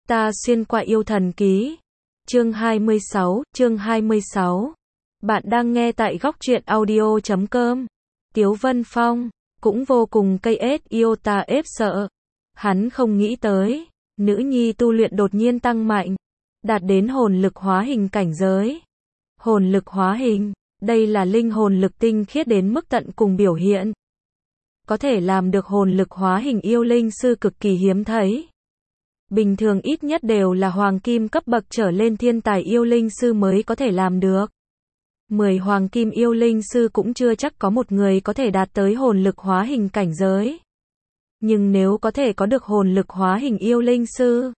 Ta xuyên qua yêu thần ký. Chương 26. Bạn đang nghe tại góc truyện audio.com. Tiếu Vân Phong cũng vô cùng cây iota ép sợ. Hắn không nghĩ tới, nữ nhi tu luyện đột nhiên tăng mạnh, đạt đến hồn lực hóa hình cảnh giới. Hồn lực hóa hình, đây là linh hồn lực tinh khiết đến mức tận cùng biểu hiện. Có thể làm được hồn lực hóa hình yêu linh sư cực kỳ hiếm thấy. Bình thường ít nhất đều là hoàng kim cấp bậc trở lên thiên tài yêu linh sư mới có thể làm được. 10 hoàng kim yêu linh sư cũng chưa chắc có một người có thể đạt tới hồn lực hóa hình cảnh giới. Nhưng nếu có thể có được hồn lực hóa hình yêu linh sư,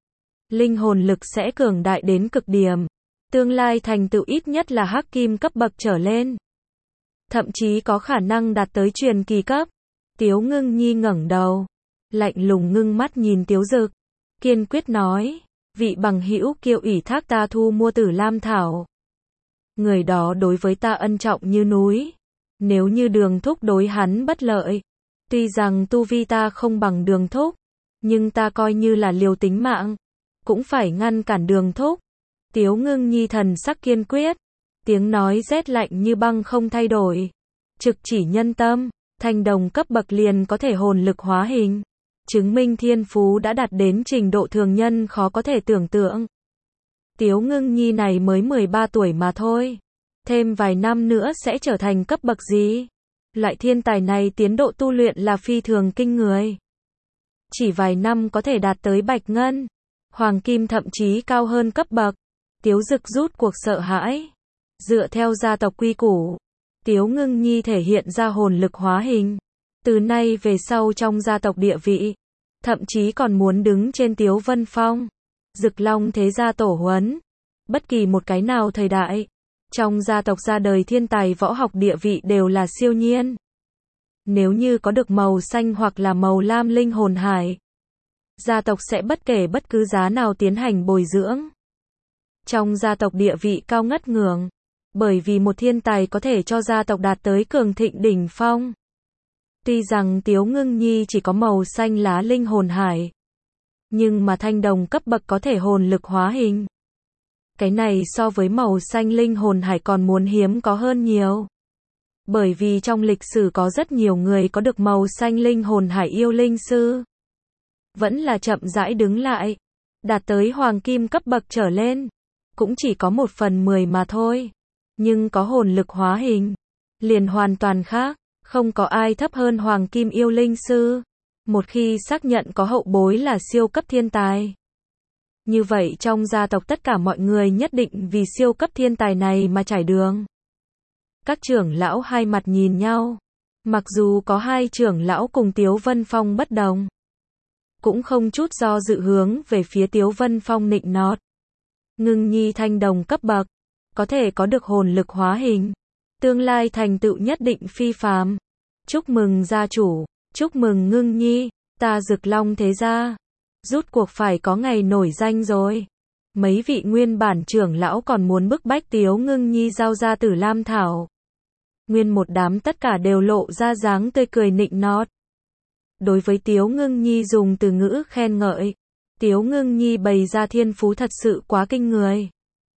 linh hồn lực sẽ cường đại đến cực điểm. Tương lai thành tựu ít nhất là hắc kim cấp bậc trở lên. Thậm chí có khả năng đạt tới truyền kỳ cấp. Tiếu Ngưng Nhi ngẩng đầu, lạnh lùng ngưng mắt nhìn Tiếu Dực, kiên quyết nói, vị bằng hữu kia ủy thác ta thu mua Tử Lam Thảo. Người đó đối với ta ân trọng như núi. Nếu như Đường Thúc đối hắn bất lợi, tuy rằng tu vi ta không bằng Đường Thúc, nhưng ta coi như là liều tính mạng, cũng phải ngăn cản Đường Thúc. Tiếu Ngưng Nhi thần sắc kiên quyết, tiếng nói rét lạnh như băng không thay đổi. Trực chỉ nhân tâm, thanh đồng cấp bậc liền có thể hồn lực hóa hình. Chứng minh thiên phú đã đạt đến trình độ thường nhân khó có thể tưởng tượng. Tiếu Ngưng Nhi này mới 13 tuổi mà thôi. Thêm vài năm nữa sẽ trở thành cấp bậc gì? Loại thiên tài này tiến độ tu luyện là phi thường kinh người. Chỉ vài năm có thể đạt tới bạch ngân, hoàng kim thậm chí cao hơn cấp bậc. Tiếu Dực rút cuộc sợ hãi. Dựa theo gia tộc quy củ, Tiếu Ngưng Nhi thể hiện ra hồn lực hóa hình. Từ nay về sau trong gia tộc địa vị, thậm chí còn muốn đứng trên Tiếu Vân Phong, Dực Long thế gia tổ huấn. Bất kỳ một cái nào thời đại, trong gia tộc ra đời thiên tài võ học địa vị đều là siêu nhiên. Nếu như có được màu xanh hoặc là màu lam linh hồn hải, gia tộc sẽ bất kể bất cứ giá nào tiến hành bồi dưỡng. Trong gia tộc địa vị cao ngất ngưỡng, bởi vì một thiên tài có thể cho gia tộc đạt tới cường thịnh đỉnh phong. Tuy rằng Tiếu Ngưng Nhi chỉ có màu xanh lá linh hồn hải, nhưng mà thanh đồng cấp bậc có thể hồn lực hóa hình. Cái này so với màu xanh linh hồn hải còn muốn hiếm có hơn nhiều. Bởi vì trong lịch sử có rất nhiều người có được màu xanh linh hồn hải yêu linh sư, vẫn là chậm rãi đứng lại, đạt tới hoàng kim cấp bậc trở lên, cũng chỉ có 1/10 mà thôi. Nhưng có hồn lực hóa hình, liền hoàn toàn khác, không có ai thấp hơn hoàng kim yêu linh sư. Một khi xác nhận có hậu bối là siêu cấp thiên tài, như vậy trong gia tộc tất cả mọi người nhất định vì siêu cấp thiên tài này mà trải đường. Các trưởng lão hai mặt nhìn nhau. Mặc dù có hai trưởng lão cùng Tiếu Vân Phong bất đồng, cũng không chút do dự hướng về phía Tiếu Vân Phong nịnh nọt. Ngưng Nhi thanh đồng cấp bậc, có thể có được hồn lực hóa hình, tương lai thành tựu nhất định phi phàm. Chúc mừng gia chủ, chúc mừng Ngưng Nhi, ta Dực Long thế gia, rút cuộc phải có ngày nổi danh rồi. Mấy vị nguyên bản trưởng lão còn muốn bức bách Tiếu Ngưng Nhi giao ra Tử Lam Thảo. Nguyên một đám tất cả đều lộ ra dáng tươi cười nịnh nọt. Đối với Tiếu Ngưng Nhi dùng từ ngữ khen ngợi. Tiếu Ngưng Nhi bày ra thiên phú thật sự quá kinh người.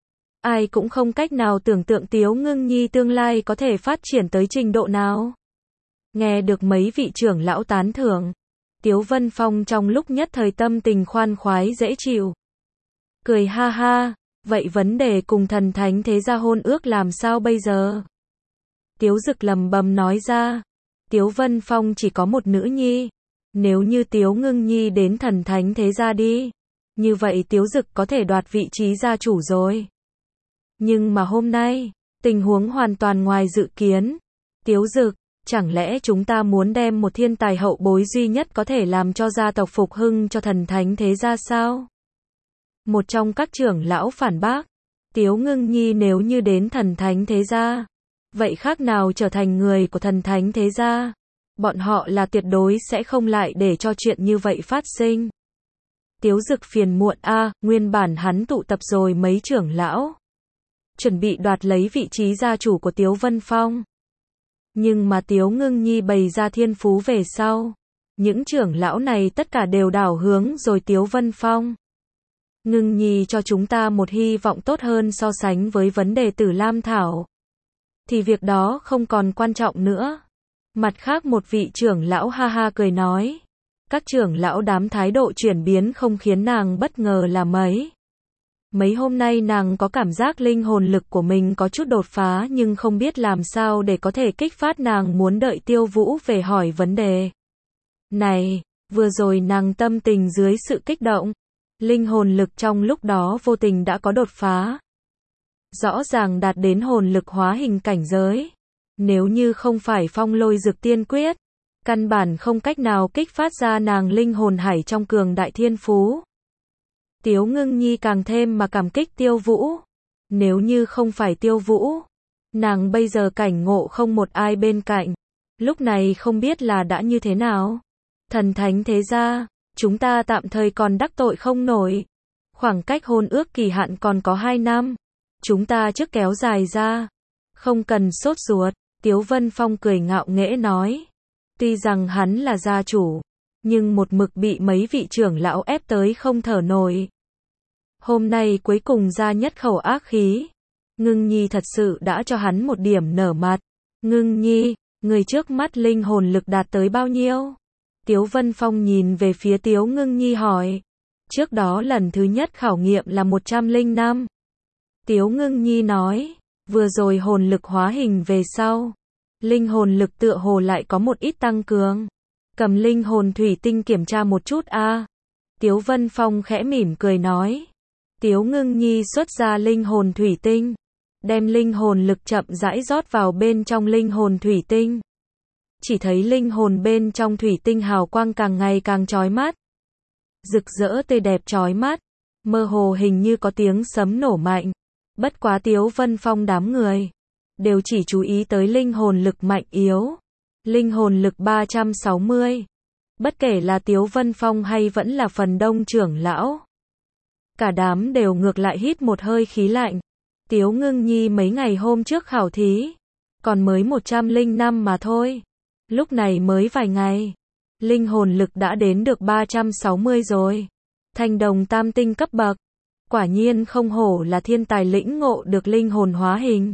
Ai cũng không cách nào tưởng tượng Tiếu Ngưng Nhi tương lai có thể phát triển tới trình độ nào. Nghe được mấy vị trưởng lão tán thưởng, Tiếu Vân Phong trong lúc nhất thời tâm tình khoan khoái dễ chịu. Cười ha ha, vậy vấn đề cùng thần thánh thế gia hôn ước làm sao bây giờ? Tiếu Dực lầm bầm nói ra, Tiếu Vân Phong chỉ có một nữ nhi. Nếu như Tiếu Ngưng Nhi đến thần thánh thế gia đi, như vậy Tiếu Dực có thể đoạt vị trí gia chủ rồi. Nhưng mà hôm nay, tình huống hoàn toàn ngoài dự kiến. Tiếu Dực, chẳng lẽ chúng ta muốn đem một thiên tài hậu bối duy nhất có thể làm cho gia tộc phục hưng cho thần thánh thế gia sao? Một trong các trưởng lão phản bác, Tiếu Ngưng Nhi nếu như đến thần thánh thế gia, vậy khác nào trở thành người của thần thánh thế gia? Bọn họ là tuyệt đối sẽ không lại để cho chuyện như vậy phát sinh. Tiếu Dực phiền muộn nguyên bản hắn tụ tập rồi mấy trưởng lão, chuẩn bị đoạt lấy vị trí gia chủ của Tiếu Vân Phong. Nhưng mà Tiếu Ngưng Nhi bày ra thiên phú về sau, những trưởng lão này tất cả đều đảo hướng rồi Tiếu Vân Phong. Ngưng nhi cho chúng ta một hy vọng tốt hơn so sánh với vấn đề Tử Lam Thảo. Thì việc đó không còn quan trọng nữa. Mặt khác một vị trưởng lão ha ha cười nói. Các trưởng lão đám thái độ chuyển biến không khiến nàng bất ngờ là mấy. Mấy hôm nay nàng có cảm giác linh hồn lực của mình có chút đột phá nhưng không biết làm sao để có thể kích phát nàng muốn đợi Tiêu Vũ về hỏi vấn đề. Này, vừa rồi nàng tâm tình dưới sự kích động. Linh hồn lực trong lúc đó vô tình đã có đột phá. Rõ ràng đạt đến hồn lực hóa hình cảnh giới. Nếu như không phải Phong Lôi Dực Tiên Quyết, căn bản không cách nào kích phát ra nàng linh hồn hải trong cường đại thiên phú. Tiếu Ngưng Nhi càng thêm mà cảm kích Tiêu Vũ. Nếu như không phải Tiêu Vũ, nàng bây giờ cảnh ngộ không một ai bên cạnh. Lúc này không biết là đã như thế nào. Thần thánh thế gia, chúng ta tạm thời còn đắc tội không nổi. Khoảng cách hôn ước kỳ hạn còn có 2 năm. Chúng ta trước kéo dài ra. Không cần sốt ruột. Tiếu Vân Phong cười ngạo nghễ nói. Tuy rằng hắn là gia chủ, nhưng một mực bị mấy vị trưởng lão ép tới không thở nổi. Hôm nay cuối cùng ra nhất khẩu ác khí. Ngưng Nhi thật sự đã cho hắn một điểm nở mặt. Ngưng Nhi, người trước mắt linh hồn lực đạt tới bao nhiêu? Tiếu Vân Phong nhìn về phía Tiếu Ngưng Nhi hỏi. Trước đó lần thứ nhất khảo nghiệm là 105. Tiếu Ngưng Nhi nói. Vừa rồi hồn lực hóa hình về sau. Linh hồn lực tựa hồ lại có một ít tăng cường. Cầm linh hồn thủy tinh kiểm tra một chút a. Tiếu Vân Phong khẽ mỉm cười nói. Tiếu Ngưng Nhi xuất ra linh hồn thủy tinh. Đem linh hồn lực chậm rãi rót vào bên trong linh hồn thủy tinh. Chỉ thấy linh hồn bên trong thủy tinh hào quang càng ngày càng chói mắt. Rực rỡ tươi đẹp chói mắt. Mơ hồ hình như có tiếng sấm nổ mạnh. Bất quá Tiếu Vân Phong đám người đều chỉ chú ý tới linh hồn lực mạnh yếu. Linh hồn lực 360. Bất kể là Tiếu Vân Phong hay vẫn là phần đông trưởng lão. Cả đám đều ngược lại hít một hơi khí lạnh. Tiếu Ngưng Nhi mấy ngày hôm trước khảo thí. Còn mới 105 mà thôi. Lúc này mới vài ngày. Linh hồn lực đã đến được 360 rồi. Thanh đồng tam tinh cấp bậc. Quả nhiên không hổ là thiên tài lĩnh ngộ được linh hồn hóa hình.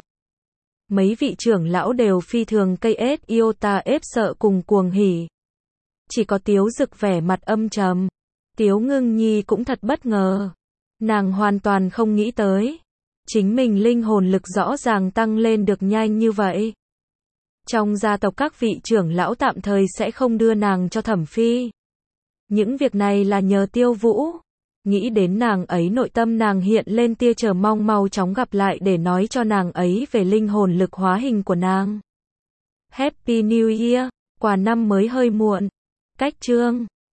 Mấy vị trưởng lão đều phi thường KS Iota ép sợ cùng cuồng hỉ. Chỉ có Tiếu Dực vẻ mặt âm trầm. Tiếu Ngưng Nhi cũng thật bất ngờ. Nàng hoàn toàn không nghĩ tới. Chính mình linh hồn lực rõ ràng tăng lên được nhanh như vậy. Trong gia tộc các vị trưởng lão tạm thời sẽ không đưa nàng cho Thẩm Phi. Những việc này là nhờ Tiêu Vũ. Nghĩ đến nàng ấy nội tâm nàng hiện lên tia chờ mong mau chóng gặp lại để nói cho nàng ấy về linh hồn lực hóa hình của nàng. Happy New Year, quà năm mới hơi muộn. Cách chương